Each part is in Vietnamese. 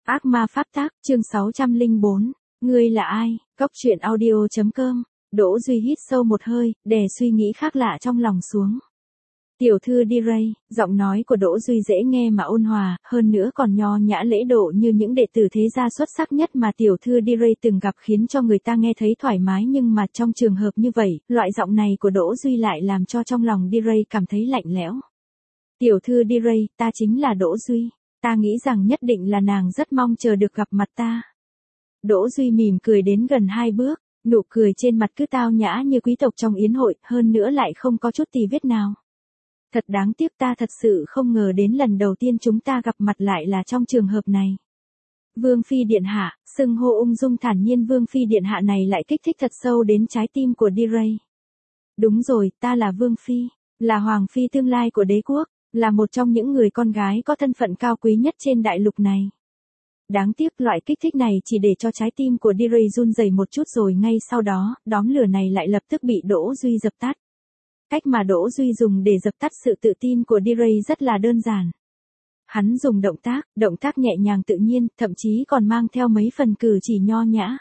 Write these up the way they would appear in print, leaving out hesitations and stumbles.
Ác ma pháp tác, chương 604. Ngươi là ai? Cốc truyện audio.com. Đỗ Duy hít sâu một hơi, đè suy nghĩ khác lạ trong lòng xuống. Tiểu thư đi Ray, giọng nói của Đỗ Duy dễ nghe mà ôn hòa, hơn nữa còn nho nhã lễ độ như những đệ tử thế gia xuất sắc nhất mà tiểu thư đi Ray từng gặp, khiến cho người ta nghe thấy thoải mái, nhưng mà trong trường hợp như vậy, loại giọng này của Đỗ Duy lại làm cho trong lòng đi Ray cảm thấy lạnh lẽo. Tiểu thư đi Ray, ta chính là Đỗ Duy. Ta nghĩ rằng nhất định là nàng rất mong chờ được gặp mặt ta. Đỗ Duy mỉm cười đến gần 2 bước, nụ cười trên mặt cứ tao nhã như quý tộc trong yến hội, hơn nữa lại không có chút tì vết nào. Thật đáng tiếc, ta thật sự không ngờ đến lần đầu tiên chúng ta gặp mặt lại là trong trường hợp này. Vương Phi Điện Hạ, xưng hô ung dung thản nhiên Vương Phi Điện Hạ này lại kích thích thật sâu đến trái tim của đi Ray. Đúng rồi, ta là Vương Phi, là Hoàng Phi tương lai của đế quốc. Là một trong những người con gái có thân phận cao quý nhất trên đại lục này. Đáng tiếc loại kích thích này chỉ để cho trái tim của đi Ray run rẩy một chút, rồi ngay sau đó, đóm lửa này lại lập tức bị Đỗ Duy dập tắt. Cách mà Đỗ Duy dùng để dập tắt sự tự tin của đi Ray rất là đơn giản. Hắn dùng động tác nhẹ nhàng tự nhiên, thậm chí còn mang theo mấy phần cử chỉ nho nhã.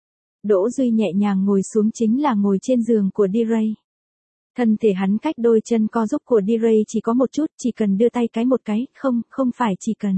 Đỗ Duy nhẹ nhàng ngồi xuống, chính là ngồi trên giường của đi Ray. Thân thể hắn cách đôi chân co giúp của đi Ray chỉ có một chút, chỉ cần đưa tay cái một cái, không phải chỉ cần.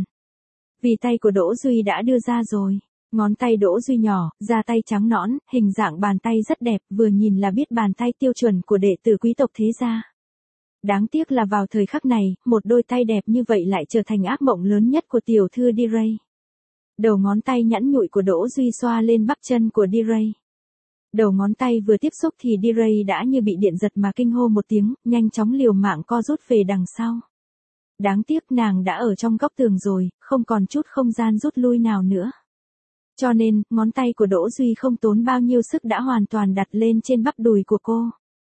Vì tay của Đỗ Duy đã đưa ra rồi. Ngón tay Đỗ Duy nhỏ, da tay trắng nõn, hình dạng bàn tay rất đẹp, vừa nhìn là biết bàn tay tiêu chuẩn của đệ tử quý tộc thế gia. Đáng tiếc là vào thời khắc này, một đôi tay đẹp như vậy lại trở thành ác mộng lớn nhất của tiểu thư đi Ray. Đầu ngón tay nhẵn nhụi của Đỗ Duy xoa lên bắp chân của đi Ray. Đầu ngón tay vừa tiếp xúc thì đi Ray đã như bị điện giật mà kinh hô một tiếng, nhanh chóng liều mạng co rút về đằng sau. Đáng tiếc nàng đã ở trong góc tường rồi, không còn chút không gian rút lui nào nữa. Cho nên, ngón tay của Đỗ Duy không tốn bao nhiêu sức đã hoàn toàn đặt lên trên bắp đùi của cô.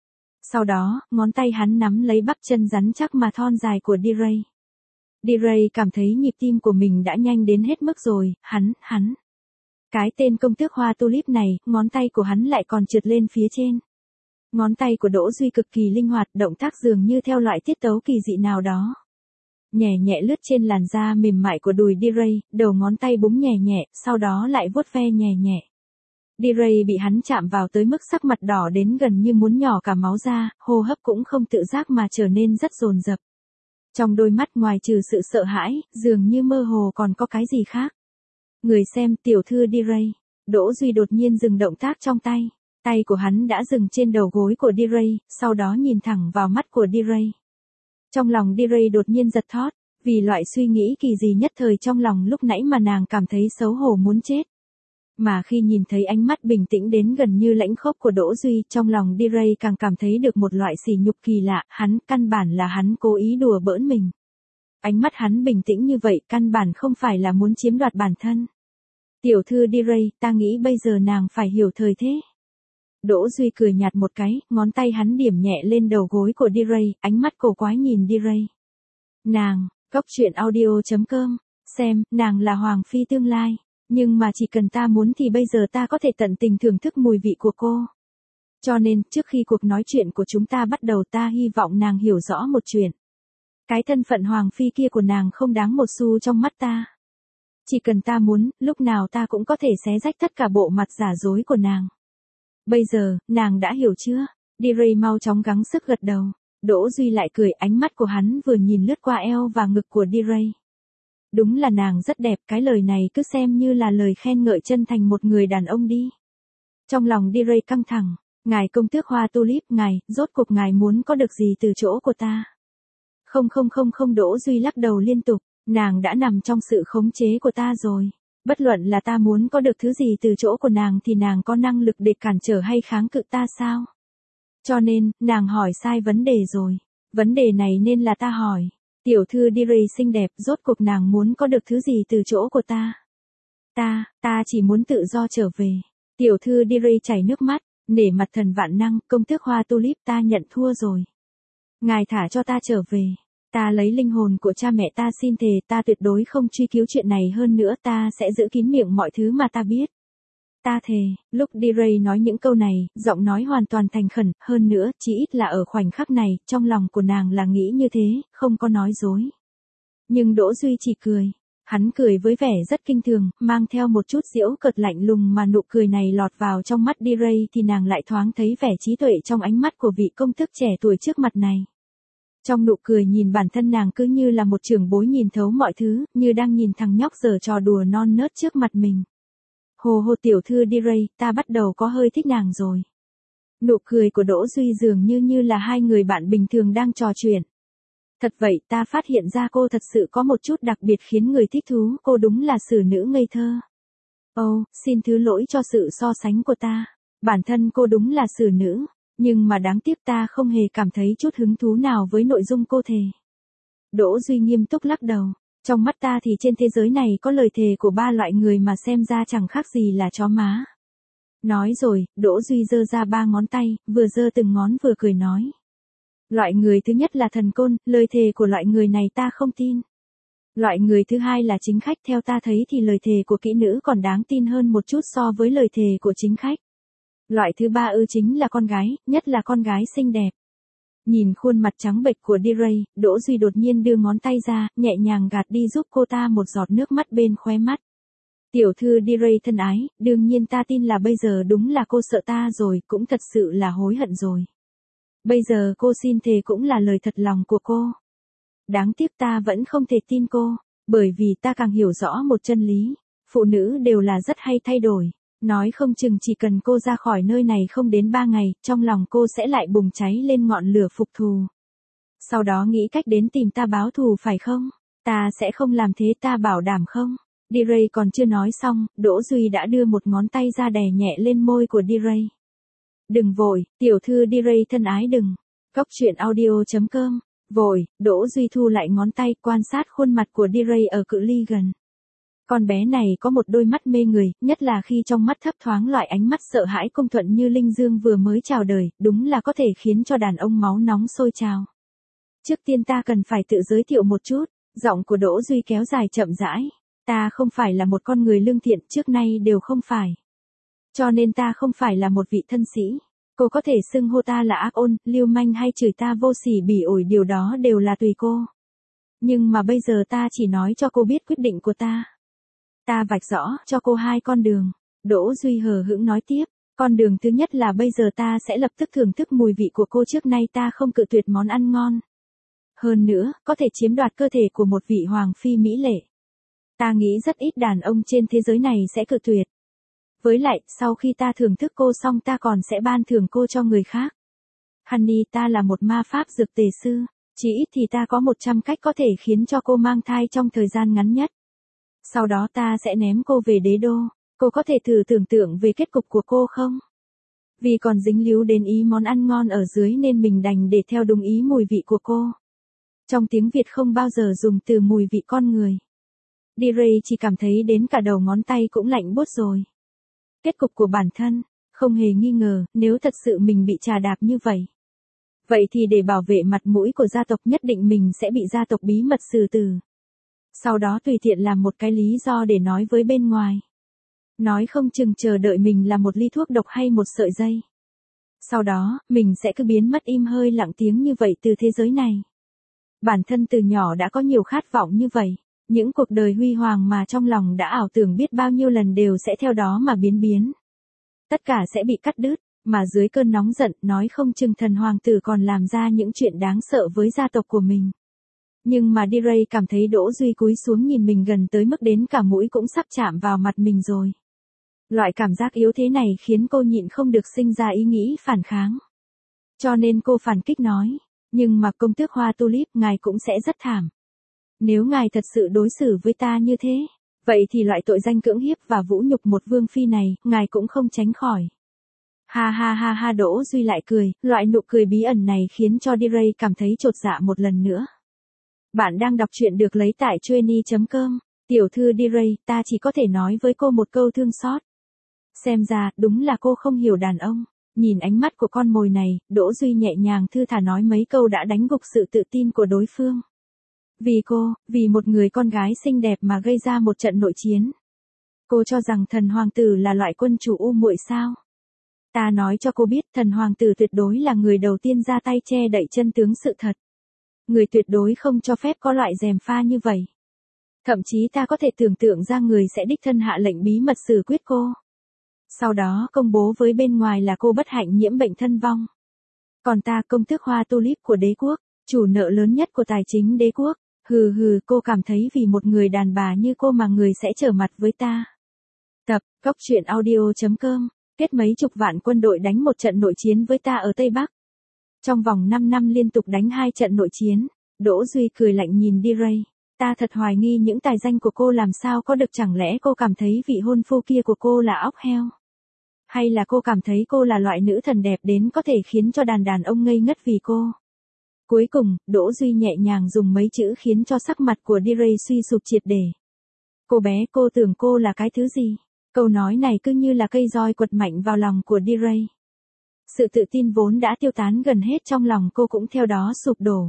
Sau đó, ngón tay hắn nắm lấy bắp chân rắn chắc mà thon dài của đi Ray. Đi Ray cảm thấy nhịp tim của mình đã nhanh đến hết mức rồi, hắn. Cái tên công tước hoa tulip này, ngón tay của hắn lại còn trượt lên phía trên. Ngón tay của Đỗ Duy cực kỳ linh hoạt, động tác dường như theo loại tiết tấu kỳ dị nào đó. Nhẹ nhẹ lướt trên làn da mềm mại của đùi đi Ray, đầu ngón tay búng nhẹ nhẹ, sau đó lại vuốt ve nhẹ nhẹ. Đi Ray bị hắn chạm vào tới mức sắc mặt đỏ đến gần như muốn nhỏ cả máu ra, hô hấp cũng không tự giác mà trở nên rất dồn dập. Trong đôi mắt ngoài trừ sự sợ hãi, dường như mơ hồ còn có cái gì khác. Người xem, tiểu thư đi Ray. Đỗ Duy đột nhiên dừng động tác trong tay. Tay của hắn đã dừng trên đầu gối của đi Ray, sau đó nhìn thẳng vào mắt của đi Ray. Trong lòng đi Ray đột nhiên giật thót, vì loại suy nghĩ kỳ dị nhất thời trong lòng lúc nãy mà nàng cảm thấy xấu hổ muốn chết. Mà khi nhìn thấy ánh mắt bình tĩnh đến gần như lãnh khốc của Đỗ Duy, trong lòng đi Ray càng cảm thấy được một loại sỉ nhục kỳ lạ, căn bản là hắn cố ý đùa bỡn mình. Ánh mắt hắn bình tĩnh như vậy, căn bản không phải là muốn chiếm đoạt bản thân. Tiểu thư đi Ray, ta nghĩ bây giờ nàng phải hiểu thời thế. Đỗ Duy cười nhạt một cái, ngón tay hắn điểm nhẹ lên đầu gối của đi Ray, ánh mắt cổ quái nhìn đi Ray. Nàng, Cốc truyện audio.com, xem, nàng là Hoàng Phi tương lai, nhưng mà chỉ cần ta muốn thì bây giờ ta có thể tận tình thưởng thức mùi vị của cô. Cho nên, trước khi cuộc nói chuyện của chúng ta bắt đầu, ta hy vọng nàng hiểu rõ một chuyện. Cái thân phận Hoàng Phi kia của nàng không đáng một xu trong mắt ta. Chỉ cần ta muốn, lúc nào ta cũng có thể xé rách tất cả bộ mặt giả dối của nàng. Bây giờ, nàng đã hiểu chưa? Đi Ray mau chóng gắng sức gật đầu. Đỗ Duy lại cười, ánh mắt của hắn vừa nhìn lướt qua eo và ngực của đi Ray. Đúng là nàng rất đẹp, cái lời này cứ xem như là lời khen ngợi chân thành một người đàn ông đi. Trong lòng đi Ray căng thẳng, ngài công tước hoa tulip, ngài, rốt cuộc ngài muốn có được gì từ chỗ của ta? Không, Đỗ Duy lắc đầu liên tục, nàng đã nằm trong sự khống chế của ta rồi. Bất luận là ta muốn có được thứ gì từ chỗ của nàng thì nàng có năng lực để cản trở hay kháng cự ta sao? Cho nên, nàng hỏi sai vấn đề rồi. Vấn đề này nên là ta hỏi. Tiểu thư đi Ray xinh đẹp, rốt cuộc nàng muốn có được thứ gì từ chỗ của ta? Ta chỉ muốn tự do trở về. Tiểu thư đi Ray chảy nước mắt, nể mặt thần vạn năng, công tước hoa tulip, ta nhận thua rồi. Ngài thả cho ta trở về. Ta lấy linh hồn của cha mẹ ta xin thề, ta tuyệt đối không truy cứu chuyện này hơn nữa, ta sẽ giữ kín miệng mọi thứ mà ta biết. Ta thề. Lúc đi Ray nói những câu này, giọng nói hoàn toàn thành khẩn, hơn nữa, chỉ ít là ở khoảnh khắc này, trong lòng của nàng là nghĩ như thế, không có nói dối. Nhưng Đỗ Duy chỉ cười. Hắn cười với vẻ rất kinh thường, mang theo một chút giễu cợt lạnh lùng mà nụ cười này lọt vào trong mắt D-Ray thì nàng lại thoáng thấy vẻ trí tuệ trong ánh mắt của vị công tước trẻ tuổi trước mặt này. Trong nụ cười nhìn bản thân nàng cứ như là một trưởng bối nhìn thấu mọi thứ, như đang nhìn thằng nhóc giở trò đùa non nớt trước mặt mình. Hồ hồ tiểu thư D-Ray, ta bắt đầu có hơi thích nàng rồi. Nụ cười của Đỗ Duy dường như là hai người bạn bình thường đang trò chuyện. Thật vậy, ta phát hiện ra cô thật sự có một chút đặc biệt khiến người thích thú, cô đúng là xử nữ ngây thơ. Xin thứ lỗi cho sự so sánh của ta. Bản thân cô đúng là xử nữ, nhưng mà đáng tiếc ta không hề cảm thấy chút hứng thú nào với nội dung cô thề. Đỗ Duy nghiêm túc lắc đầu. Trong mắt ta thì trên thế giới này có lời thề của ba loại người mà xem ra chẳng khác gì là chó má. Nói rồi, Đỗ Duy giơ ra ba ngón tay, vừa giơ từng ngón vừa cười nói. Loại người thứ nhất là thần côn, lời thề của loại người này ta không tin. Loại người thứ hai là chính khách, theo ta thấy thì lời thề của kỹ nữ còn đáng tin hơn một chút so với lời thề của chính khách. Loại thứ ba chính là con gái, nhất là con gái xinh đẹp. Nhìn khuôn mặt trắng bệch của D-Ray, Đỗ Duy đột nhiên đưa ngón tay ra, nhẹ nhàng gạt đi giúp cô ta một giọt nước mắt bên khóe mắt. Tiểu thư D-Ray thân ái, đương nhiên ta tin là bây giờ đúng là cô sợ ta rồi, cũng thật sự là hối hận rồi. Bây giờ cô xin thề cũng là lời thật lòng của cô. Đáng tiếc ta vẫn không thể tin cô, bởi vì ta càng hiểu rõ một chân lý, phụ nữ đều là rất hay thay đổi. Nói không chừng chỉ cần cô ra khỏi nơi này không đến 3 ngày, trong lòng cô sẽ lại bùng cháy lên ngọn lửa phục thù. Sau đó nghĩ cách đến tìm ta báo thù phải không? Ta sẽ không làm thế, ta bảo đảm không? D-Ray còn chưa nói xong, Đỗ Duy đã đưa một ngón tay ra đè nhẹ lên môi của D-Ray. Đừng vội, tiểu thư D-Ray thân ái đừng. Cóc truyện audio.com. Vội, Đỗ Duy thu lại ngón tay quan sát khuôn mặt của D-Ray ở cự ly gần. Con bé này có một đôi mắt mê người, nhất là khi trong mắt thấp thoáng loại ánh mắt sợ hãi cung thuận như linh dương vừa mới chào đời, đúng là có thể khiến cho đàn ông máu nóng sôi trào. Trước tiên ta cần phải tự giới thiệu một chút, giọng của Đỗ Duy kéo dài chậm rãi. Ta không phải là một con người lương thiện, trước nay đều không phải. Cho nên ta không phải là một vị thân sĩ. Cô có thể xưng hô ta là ác ôn, lưu manh hay chửi ta vô sỉ bỉ ổi, điều đó đều là tùy cô. Nhưng mà bây giờ ta chỉ nói cho cô biết quyết định của ta. Ta vạch rõ cho cô hai con đường. Đỗ Duy hờ hững nói tiếp. Con đường thứ nhất là bây giờ ta sẽ lập tức thưởng thức mùi vị của cô, trước nay ta không cự tuyệt món ăn ngon. Hơn nữa, có thể chiếm đoạt cơ thể của một vị hoàng phi mỹ lệ. Ta nghĩ rất ít đàn ông trên thế giới này sẽ cự tuyệt. Với lại, sau khi ta thưởng thức cô xong ta còn sẽ ban thưởng cô cho người khác. Honey, ta là một ma pháp dược tề sư. Chỉ ít thì ta có 100 cách có thể khiến cho cô mang thai trong thời gian ngắn nhất. Sau đó ta sẽ ném cô về đế đô. Cô có thể thử tưởng tượng về kết cục của cô không? Vì còn dính líu đến ý món ăn ngon ở dưới nên mình đành để theo đúng ý mùi vị của cô. Trong tiếng Việt không bao giờ dùng từ mùi vị con người. D-Ray chỉ cảm thấy đến cả đầu ngón tay cũng lạnh buốt rồi. Kết cục của bản thân, không hề nghi ngờ, nếu thật sự mình bị trà đạp như vậy. Vậy thì để bảo vệ mặt mũi của gia tộc nhất định mình sẽ bị gia tộc bí mật xử tử. Sau đó tùy tiện làm một cái lý do để nói với bên ngoài. Nói không chừng chờ đợi mình là một ly thuốc độc hay một sợi dây. Sau đó, mình sẽ cứ biến mất im hơi lặng tiếng như vậy từ thế giới này. Bản thân từ nhỏ đã có nhiều khát vọng như vậy. Những cuộc đời huy hoàng mà trong lòng đã ảo tưởng biết bao nhiêu lần đều sẽ theo đó mà biến. Tất cả sẽ bị cắt đứt, mà dưới cơn nóng giận nói không chừng thần hoàng tử còn làm ra những chuyện đáng sợ với gia tộc của mình. Nhưng mà D-Ray cảm thấy Đỗ Duy cúi xuống nhìn mình gần tới mức đến cả mũi cũng sắp chạm vào mặt mình rồi. Loại cảm giác yếu thế này khiến cô nhịn không được sinh ra ý nghĩ phản kháng. Cho nên cô phản kích nói, nhưng mà công tước Hoa Tulip, ngài cũng sẽ rất thảm. Nếu ngài thật sự đối xử với ta như thế, vậy thì loại tội danh cưỡng hiếp và vũ nhục một vương phi này, ngài cũng không tránh khỏi. Ha ha ha ha, Đỗ Duy lại cười, loại nụ cười bí ẩn này khiến cho D-Ray cảm thấy chột dạ một lần nữa. Bạn đang đọc truyện được lấy tại Chueny.com. Tiểu thư D-Ray, ta chỉ có thể nói với cô một câu thương xót. Xem ra, đúng là cô không hiểu đàn ông. Nhìn ánh mắt của con mồi này, Đỗ Duy nhẹ nhàng thư thả nói mấy câu đã đánh gục sự tự tin của đối phương. Vì một người con gái xinh đẹp mà gây ra một trận nội chiến. Cô cho rằng thần hoàng tử là loại quân chủ u muội sao? Ta nói cho cô biết, thần hoàng tử tuyệt đối là người đầu tiên ra tay che đậy chân tướng sự thật. Người tuyệt đối không cho phép có loại gièm pha như vậy. Thậm chí ta có thể tưởng tượng ra người sẽ đích thân hạ lệnh bí mật xử quyết cô. Sau đó công bố với bên ngoài là cô bất hạnh nhiễm bệnh thân vong. Còn ta công tước hoa tulip của đế quốc, chủ nợ lớn nhất của tài chính đế quốc. Cô cảm thấy vì một người đàn bà như cô mà người sẽ trở mặt với ta. Tập, góc truyện audio.com, kết mấy chục vạn quân đội đánh một trận nội chiến với ta ở Tây Bắc. Trong vòng 5 năm liên tục đánh 2 trận nội chiến, Đỗ Duy cười lạnh nhìn D-Ray. Ta thật hoài nghi những tài danh của cô làm sao có được, chẳng lẽ cô cảm thấy vị hôn phu kia của cô là óc heo? Hay là cô cảm thấy cô là loại nữ thần đẹp đến có thể khiến cho đàn ông ngây ngất vì cô? Cuối cùng, Đỗ Duy nhẹ nhàng dùng mấy chữ khiến cho sắc mặt của D-Ray suy sụp triệt để. Cô bé, cô tưởng cô là cái thứ gì? Câu nói này cứ như là cây roi quật mạnh vào lòng của D-Ray. Sự tự tin vốn đã tiêu tán gần hết trong lòng cô cũng theo đó sụp đổ.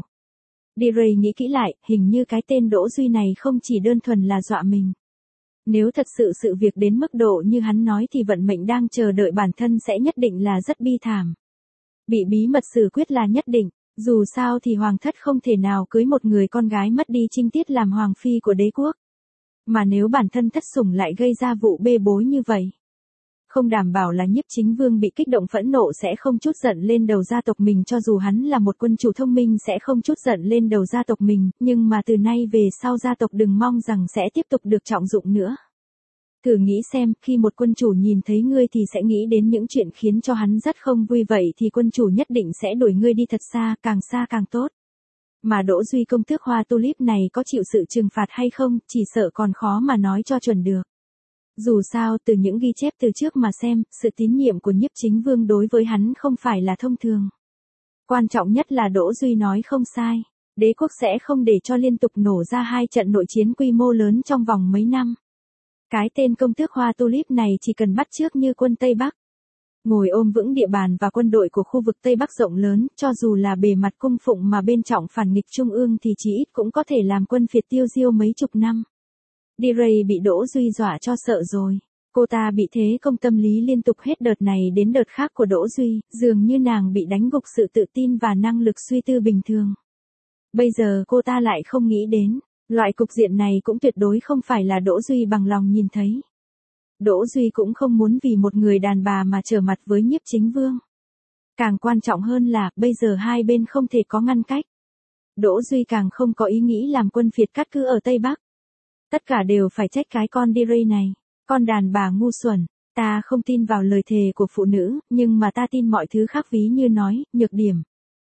D-Ray nghĩ kỹ lại, hình như cái tên Đỗ Duy này không chỉ đơn thuần là dọa mình. Nếu thật sự sự việc đến mức độ như hắn nói thì vận mệnh đang chờ đợi bản thân sẽ nhất định là rất bi thảm. Bị bí mật xử quyết là nhất định, dù sao thì hoàng thất không thể nào cưới một người con gái mất đi trinh tiết làm hoàng phi của đế quốc. Mà nếu bản thân thất sủng lại gây ra vụ bê bối như vậy, không đảm bảo là Nhiếp Chính Vương bị kích động phẫn nộ sẽ không trút giận lên đầu gia tộc mình, cho dù hắn là một quân chủ thông minh sẽ không trút giận lên đầu gia tộc mình, nhưng mà từ nay về sau gia tộc đừng mong rằng sẽ tiếp tục được trọng dụng nữa. Thử nghĩ xem, khi một quân chủ nhìn thấy ngươi thì sẽ nghĩ đến những chuyện khiến cho hắn rất không vui, vậy thì quân chủ nhất định sẽ đuổi ngươi đi thật xa càng tốt. Mà Đỗ Duy công tước hoa tulip này có chịu sự trừng phạt hay không, chỉ sợ còn khó mà nói cho chuẩn được. Dù sao, từ những ghi chép từ trước mà xem, sự tín nhiệm của Nhiếp Chính Vương đối với hắn không phải là thông thường. Quan trọng nhất là Đỗ Duy nói không sai, đế quốc sẽ không để cho liên tục nổ ra 2 trận nội chiến quy mô lớn trong vòng mấy năm. Cái tên công tước hoa tulip này chỉ cần bắt chước như quân Tây Bắc. Ngồi ôm vững địa bàn và quân đội của khu vực Tây Bắc rộng lớn, cho dù là bề mặt cung phụng mà bên trọng phản nghịch trung ương thì chí ít cũng có thể làm quân phiệt tiêu diêu mấy chục năm. D-Ray bị Đỗ Duy dọa cho sợ rồi. Cô ta bị thế công tâm lý liên tục hết đợt này đến đợt khác của Đỗ Duy, dường như nàng bị đánh gục sự tự tin và năng lực suy tư bình thường. Bây giờ cô ta lại không nghĩ đến, loại cục diện này cũng tuyệt đối không phải là Đỗ Duy bằng lòng nhìn thấy. Đỗ Duy cũng không muốn vì một người đàn bà mà trở mặt với Nhiếp Chính Vương. Càng quan trọng hơn là, bây giờ hai bên không thể có ngăn cách. Đỗ Duy càng không có ý nghĩ làm quân phiệt cát cứ ở Tây Bắc. Tất cả đều phải trách cái con D-Ray này, con đàn bà ngu xuẩn. Ta không tin vào lời thề của phụ nữ, nhưng mà ta tin mọi thứ khác, ví như nói, nhược điểm.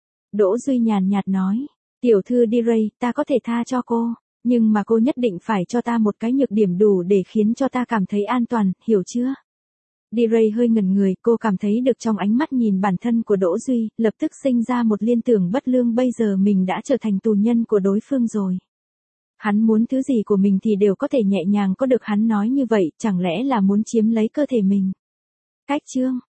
Đỗ Duy nhàn nhạt nói, tiểu thư D-Ray, ta có thể tha cho cô, nhưng mà cô nhất định phải cho ta một cái nhược điểm đủ để khiến cho ta cảm thấy an toàn, hiểu chưa? D-Ray hơi ngẩn người, cô cảm thấy được trong ánh mắt nhìn bản thân của Đỗ Duy, lập tức sinh ra một liên tưởng bất lương, bây giờ mình đã trở thành tù nhân của đối phương rồi. Hắn muốn thứ gì của mình thì đều có thể nhẹ nhàng có được, hắn nói như vậy, chẳng lẽ là muốn chiếm lấy cơ thể mình? Cách chương